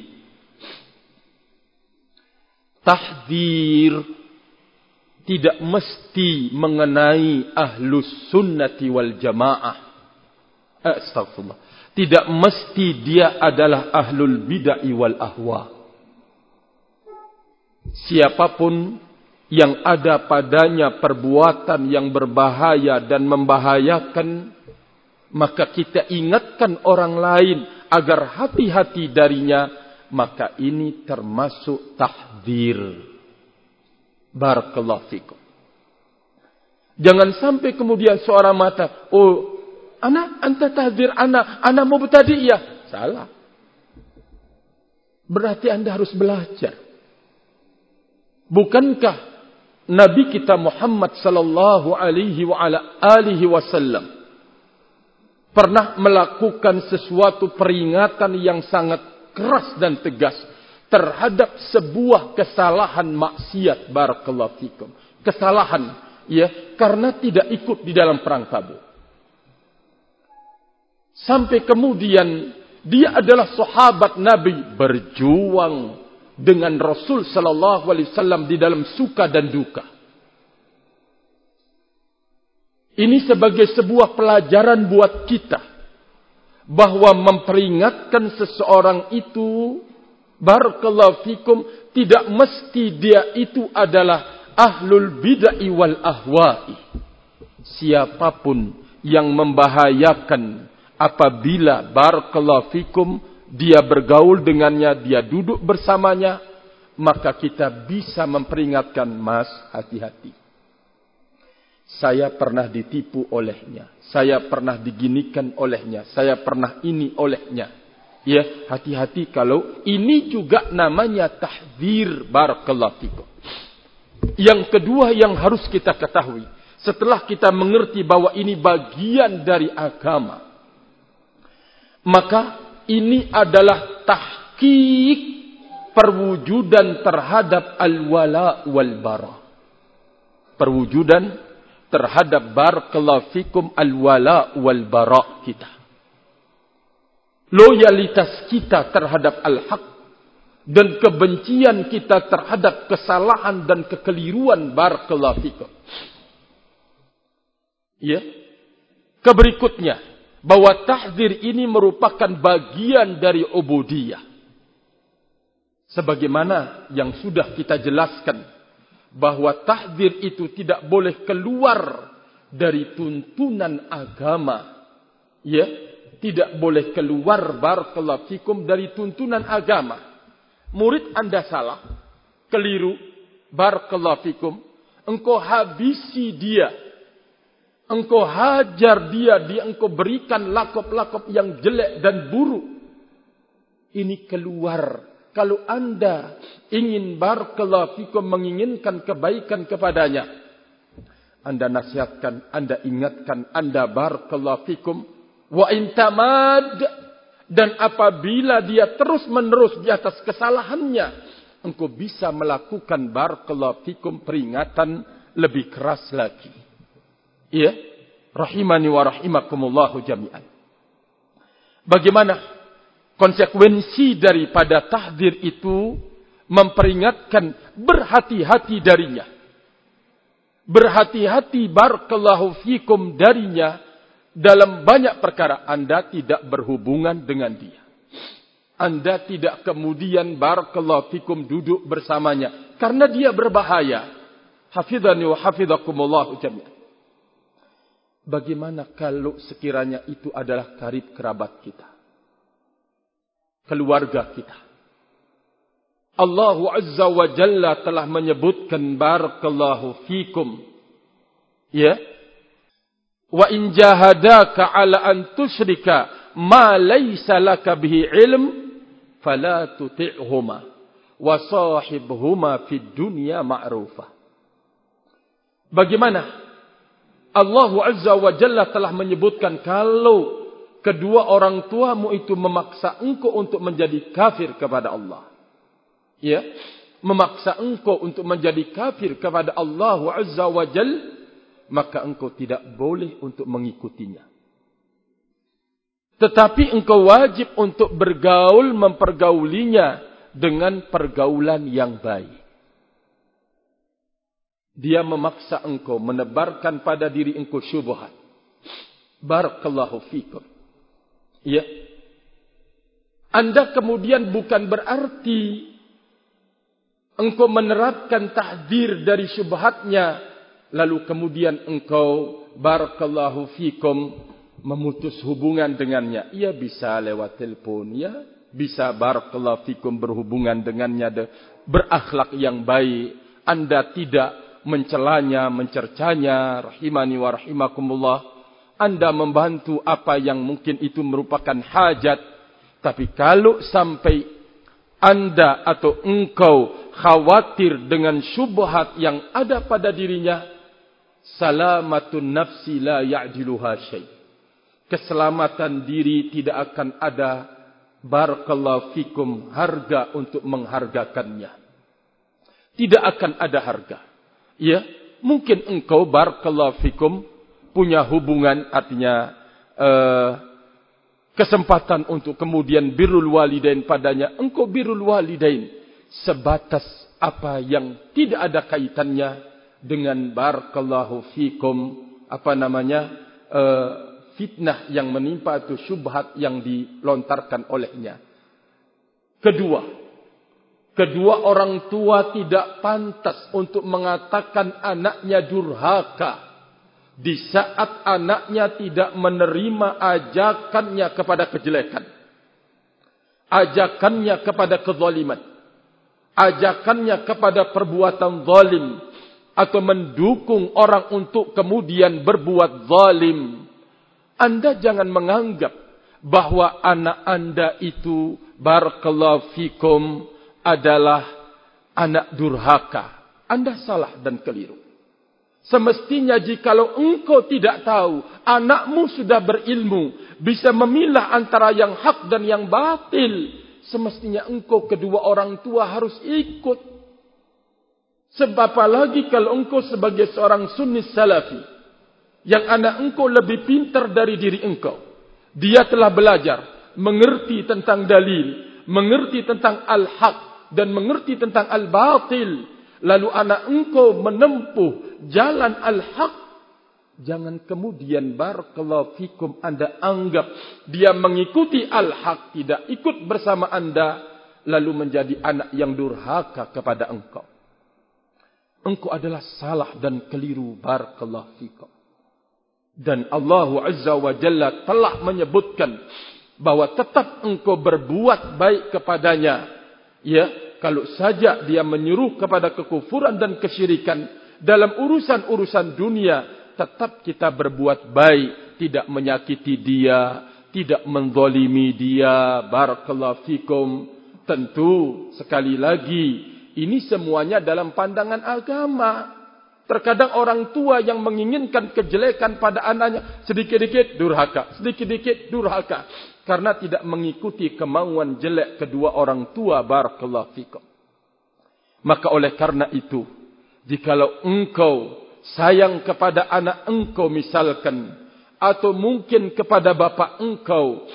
Tahdzir tidak mesti mengenai ahlus sunnati wal jamaah. Astagfirullah. Tidak mesti dia adalah ahlul bid'ah wal ahwa. Siapapun yang ada padanya perbuatan yang berbahaya dan membahayakan, maka kita ingatkan orang lain agar hati-hati darinya, maka ini termasuk tahdzir. Barakallahu fikum. Jangan sampai kemudian seorang mata, oh, anta tahdzir ana mubtadi'iyah. Salah. Berarti Anda harus belajar. Bukankah Nabi kita Muhammad sallallahu alaihi wa ala alihi wasallam pernah melakukan sesuatu peringatan yang sangat keras dan tegas terhadap sebuah kesalahan maksiat, barakallahu fikum. Kesalahan, ya, karena tidak ikut di dalam perang Tabuk. Sampai kemudian dia adalah sahabat Nabi, berjuang dengan Rasul sallallahu alaihi wasallam di dalam suka dan duka. Ini sebagai sebuah pelajaran buat kita bahwa memperingatkan seseorang itu, barakallahu fikum, tidak mesti dia itu adalah ahlul bid'ah wal ahwa'i. Siapapun yang membahayakan apabila, barakallahu fikum, dia bergaul dengannya, dia duduk bersamanya, maka kita bisa memperingatkan, mas, hati-hati. Saya pernah ditipu olehnya, saya pernah diginikan olehnya, saya pernah ini olehnya. Ya, hati-hati kalau ini juga namanya tahdzir, barakallahu fikum. Yang kedua yang harus kita ketahui, setelah kita mengerti bahwa ini bagian dari agama, maka ini adalah tahqiq perwujudan terhadap al-wala wal bara. Perwujudan terhadap, barakallahu fikum, al-wala wal bara kita. Loyalitas kita terhadap al-haq dan kebencian kita terhadap kesalahan dan kekeliruan, barakallahu fikum. Ya. Keberikutnya, bahwa tahdzir ini merupakan bagian dari ubudiyah. Sebagaimana yang sudah kita jelaskan, bahwa tahdzir itu tidak boleh keluar dari tuntunan agama. Ya, tidak boleh keluar, barakallahu fikum, dari tuntunan agama. Murid Anda salah, keliru, barakallahu fikum, engkau habisi dia, engkau hajar dia, engkau berikan lakop-lakop yang jelek dan buruk. Ini keluar. Kalau Anda ingin, barakallahu fikum, menginginkan kebaikan kepadanya, Anda nasihatkan, Anda ingatkan, Anda, barakallahu fikum, wa intamad, dan apabila dia terus-menerus di atas kesalahannya, engkau bisa melakukan, barakallahu fikum, peringatan lebih keras lagi. Ya, rahimani wa rahimakumullahu jami'an. Bagaimana konsekuensi daripada tahdzir itu? Memperingatkan, berhati-hati darinya. Berhati-hati, barakallahu fikum, darinya dalam banyak perkara. Anda tidak berhubungan dengan dia. Anda tidak kemudian, barakallahu fikum, duduk bersamanya, karena dia berbahaya. Hafidhani wa hafidhakumullahu jami'an. Bagaimana kalau sekiranya itu adalah karib kerabat kita, keluarga kita? Allah Azza wa Jalla telah menyebutkan, barakallahu fikum, ya, wa in jahadaka ala an tusyrika ma laysa laka bihi ilm fala tuti'huma wa sahibhuma fid dunya ma'rufa. Bagaimana Allah Azza wa Jalla telah menyebutkan, kalau kedua orang tuamu itu memaksa engkau untuk menjadi kafir kepada Allah, ya, memaksa engkau untuk menjadi kafir kepada Allah Azza wa Jalla, maka engkau tidak boleh untuk mengikutinya. Tetapi engkau wajib untuk bergaul, mempergaulinya dengan pergaulan yang baik. Dia memaksa engkau, menebarkan pada diri engkau syubhat, barakallahu fikum, ya. Anda kemudian bukan berarti engkau menerapkan tahdzir dari syubhatnya, lalu kemudian engkau, barakallahu fikum, memutus hubungan dengannya. Ia bisa lewat telepon, ya, bisa barakallahu fikum berhubungan dengannya, berakhlak yang baik. Anda tidak mencelanya, mencercanya, rahimani wa rahimakumullah. Anda membantu apa yang mungkin itu merupakan hajat. Tapi kalau sampai Anda atau engkau khawatir dengan syubhat yang ada pada dirinya, salamatun nafsi la ya'diluha syai'. Keselamatan diri tidak akan ada barakallahu fikum harga untuk menghargakannya. Tidak akan ada harga. Ya, mungkin engkau barakallahu fikum punya hubungan, artinya kesempatan untuk kemudian birrul walidain padanya. Engkau birrul walidain sebatas apa yang tidak ada kaitannya dengan barakallahu fikum fitnah yang menimpa atau syubhat yang dilontarkan olehnya. Kedua orang tua tidak pantas untuk mengatakan anaknya durhaka di saat anaknya tidak menerima ajakannya kepada kejelekan, ajakannya kepada kezaliman, ajakannya kepada perbuatan zalim, atau mendukung orang untuk kemudian berbuat zalim. Anda jangan menganggap bahwa anak Anda itu barakallahu fikum adalah anak durhaka. Anda salah dan keliru. Semestinya jikalau engkau tidak tahu, anakmu sudah berilmu, bisa memilah antara yang hak dan yang batil, semestinya engkau kedua orang tua harus ikut. Sebab apalagi kalau engkau sebagai seorang sunni salafi, yang anak engkau lebih pintar dari diri engkau. Dia telah belajar, mengerti tentang dalil, mengerti tentang al-haq, dan mengerti tentang al-batil. Lalu anak engkau menempuh jalan al-haq. Jangan kemudian barakallahu fikum Anda anggap dia mengikuti al-haq, tidak ikut bersama Anda, lalu menjadi anak yang durhaka kepada engkau. Engkau adalah salah dan keliru barakallahu fikum. Dan Allah Azza wa Jalla telah menyebutkan bahwa tetap engkau berbuat baik kepadanya. Ya, kalau saja dia menyuruh kepada kekufuran dan kesyirikan dalam urusan-urusan dunia, tetap kita berbuat baik, tidak menyakiti dia, tidak menzalimi dia. Barakallahu fikum. Tentu sekali lagi ini semuanya dalam pandangan agama. Terkadang orang tua yang menginginkan kejelekan pada anaknya sedikit-sedikit durhaka, sedikit-sedikit durhaka, karena tidak mengikuti kemauan jelek kedua orang tua. Barakallahu fikum. Maka oleh karena itu, jikalau engkau sayang kepada anak engkau misalkan, atau mungkin kepada bapak engkau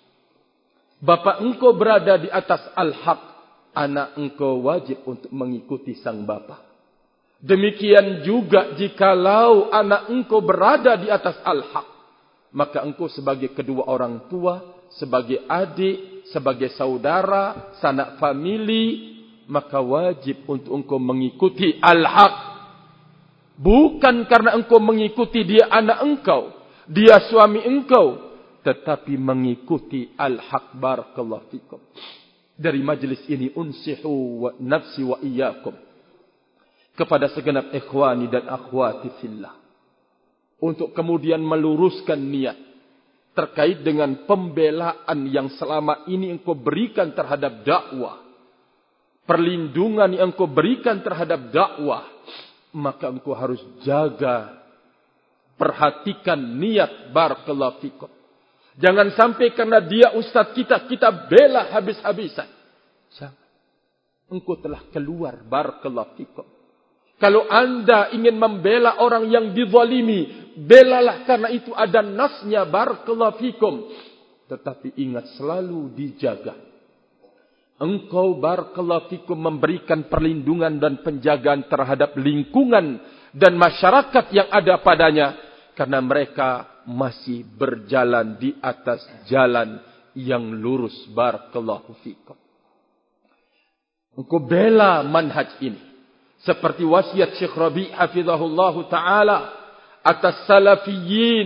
berada di atas al-haq, anak engkau wajib untuk mengikuti sang bapak. Demikian juga jikalau anak engkau berada di atas al-haq, maka engkau sebagai kedua orang tua, sebagai adik, sebagai saudara, sanak famili, maka wajib untuk engkau mengikuti al-haq. Bukan karena engkau mengikuti dia anak engkau, dia suami engkau, tetapi mengikuti al-haq. Barakallahu fikum. Dari majlis ini unsihu wa nafsi wa iyyakum kepada segenap ikhwani dan akhwati fillah, untuk kemudian meluruskan niat terkait dengan pembelaan yang selama ini engkau berikan terhadap dakwah, perlindungan yang engkau berikan terhadap dakwah. Maka engkau harus jaga, perhatikan niat. Barakallahu fikum. Jangan sampai karena dia ustaz kita bela habis-habisan. Engkau telah keluar. Barakallahu fikum. Kalau anda ingin membela orang yang dizalimi, belalah karena itu ada nasnya. Barakallahu fikum. Tetapi ingat, selalu dijaga. Engkau barakallahu fikum memberikan perlindungan dan penjagaan terhadap lingkungan dan masyarakat yang ada padanya, karena mereka masih berjalan di atas jalan yang lurus. Barakallahu fikum. Engkau bela manhaj ini. Seperti wasiat Syekh Rabi' hafizahullahu ta'ala atas salafiyin,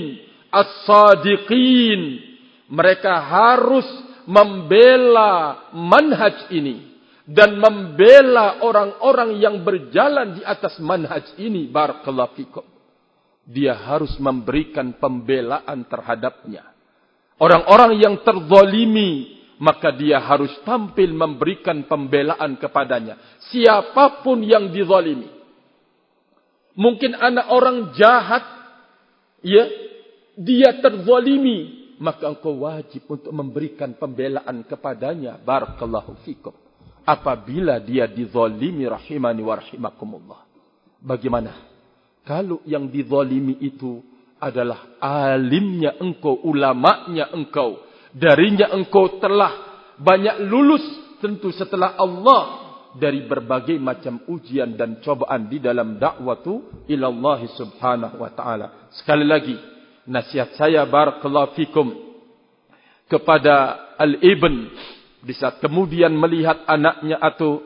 as-sadiqin. Mereka harus membela manhaj ini dan membela orang-orang yang berjalan di atas manhaj ini. Barakallahu fikum. Dia harus memberikan pembelaan terhadapnya. Orang-orang yang terzalimi, maka dia harus tampil memberikan pembelaan kepadanya. Siapapun yang dizalimi. Mungkin anak orang jahat, ya, dia terzalimi, maka engkau wajib untuk memberikan pembelaan kepadanya. Barakallahu fikum. Apabila dia dizalimi, rahimani wa rahimakumullah. Bagaimana kalau yang dizalimi itu adalah alimnya engkau, ulamanya engkau, darinya engkau telah banyak lulus, tentu setelah Allah, dari berbagai macam ujian dan cobaan di dalam dakwatu ilallah subhanahu wa ta'ala. Sekali lagi, nasihat saya barakallahu fikum kepada al-ibn, di saat kemudian melihat anaknya atau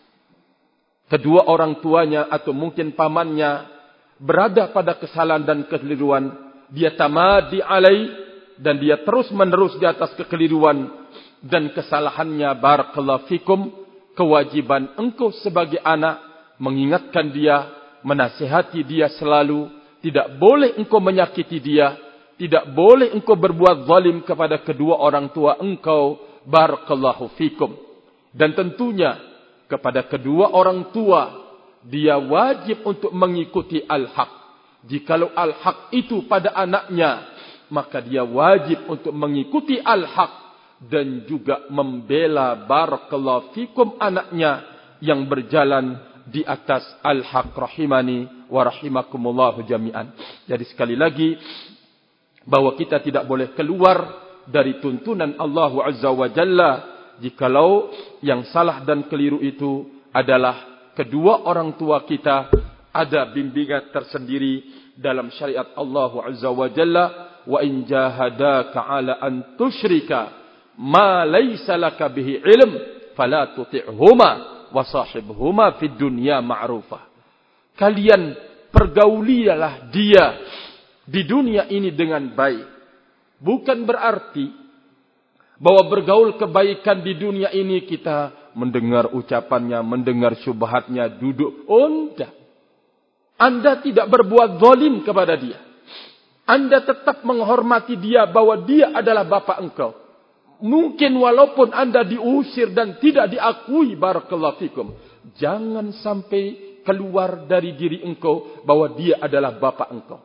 kedua orang tuanya atau mungkin pamannya berada pada kesalahan dan kekeliruan, dia tamadi alai, dan dia terus menerus di atas kekeliruan dan kesalahannya. Barakallahu fikum, kewajiban engkau sebagai anak mengingatkan dia, menasihati dia selalu. Tidak boleh engkau menyakiti dia, tidak boleh engkau berbuat zalim kepada kedua orang tua engkau. Barakallahu fikum. Dan tentunya kepada kedua orang tua, dia wajib untuk mengikuti al-haq. Jikalau al-haq itu pada anaknya, maka dia wajib untuk mengikuti al-haq dan juga membela barakallahu fikum anaknya yang berjalan di atas al-haq, rahimani wa rahimakumullahu jami'an. Jadi sekali lagi, bahwa kita tidak boleh keluar dari tuntunan Allah Azza wa Jalla jikalau yang salah dan keliru itu adalah kedua orang tua kita. Ada bimbingan tersendiri dalam syariat Allah Azza wa Jalla, wa in jahadaka ala an tusyrika ma laysa laka bihi ilm fala tuti'huma wa sahibhuma fid dunya ma'rufa. Kalian pergaulilah dia di dunia ini dengan baik. Bukan berarti bahwa bergaul kebaikan di dunia ini kita mendengar ucapannya, mendengar syubhatnya, duduk. Oh, tidak. Anda tidak berbuat zalim kepada dia. Anda tetap menghormati dia bahwa dia adalah bapa engkau. Mungkin walaupun Anda diusir dan tidak diakui, barakallahu fikum, jangan sampai keluar dari diri engkau bahwa dia adalah bapa engkau.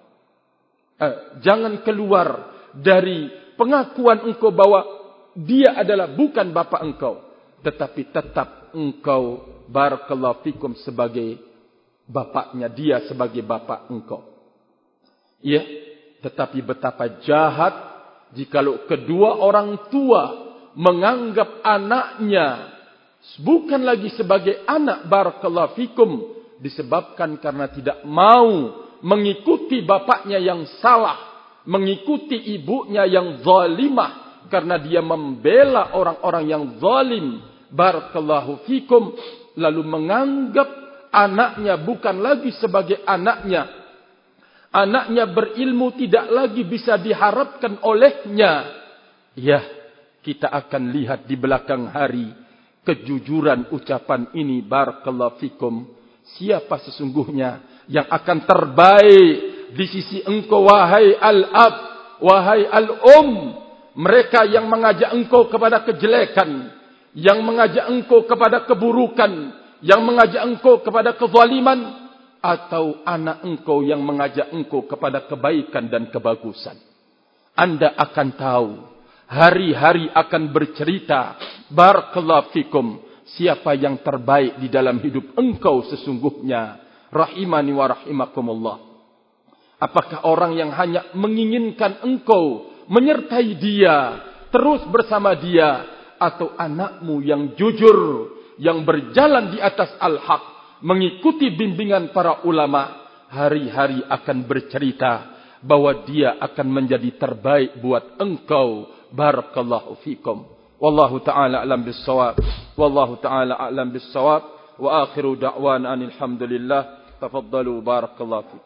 Jangan keluar dari pengakuan engkau bahwa dia adalah bukan bapa engkau, tetapi tetap engkau barakallahu fikum sebagai bapaknya, dia sebagai bapa engkau. Ya, tetapi betapa jahat jikalau kedua orang tua menganggap anaknya bukan lagi sebagai anak, barakallahu fikum, disebabkan karena tidak mau mengikuti bapaknya yang salah, mengikuti ibunya yang zalimah, karena dia membela orang-orang yang zalim, barakallahu fikum, lalu menganggap anaknya bukan lagi sebagai anaknya. Anaknya berilmu tidak lagi bisa diharapkan olehnya. Ya, kita akan lihat di belakang hari kejujuran ucapan ini, barakallahu fikum. Siapa sesungguhnya yang akan terbaik di sisi engkau, wahai al-ab, wahai al-um? Mereka yang mengajak engkau kepada kejelekan, yang mengajak engkau kepada keburukan, yang mengajak engkau kepada kezaliman, atau anak engkau yang mengajak engkau kepada kebaikan dan kebagusan? Anda akan tahu, hari-hari akan bercerita, barakallahu fikum, siapa yang terbaik di dalam hidup engkau sesungguhnya, rahimani wa rahimakumullah. Apakah orang yang hanya menginginkan engkau menyertai dia, terus bersama dia, atau anakmu yang jujur, yang berjalan di atas al-haq, mengikuti bimbingan para ulama, hari-hari akan bercerita bahwa dia akan menjadi terbaik buat engkau, barakallahu fikum. Wallahu ta'ala a'lam bis-shawab, wallahu ta'ala a'lam bis-shawab, wa akhiru da'wana alhamdulillah. Tafaddalu, barakallahu fikum.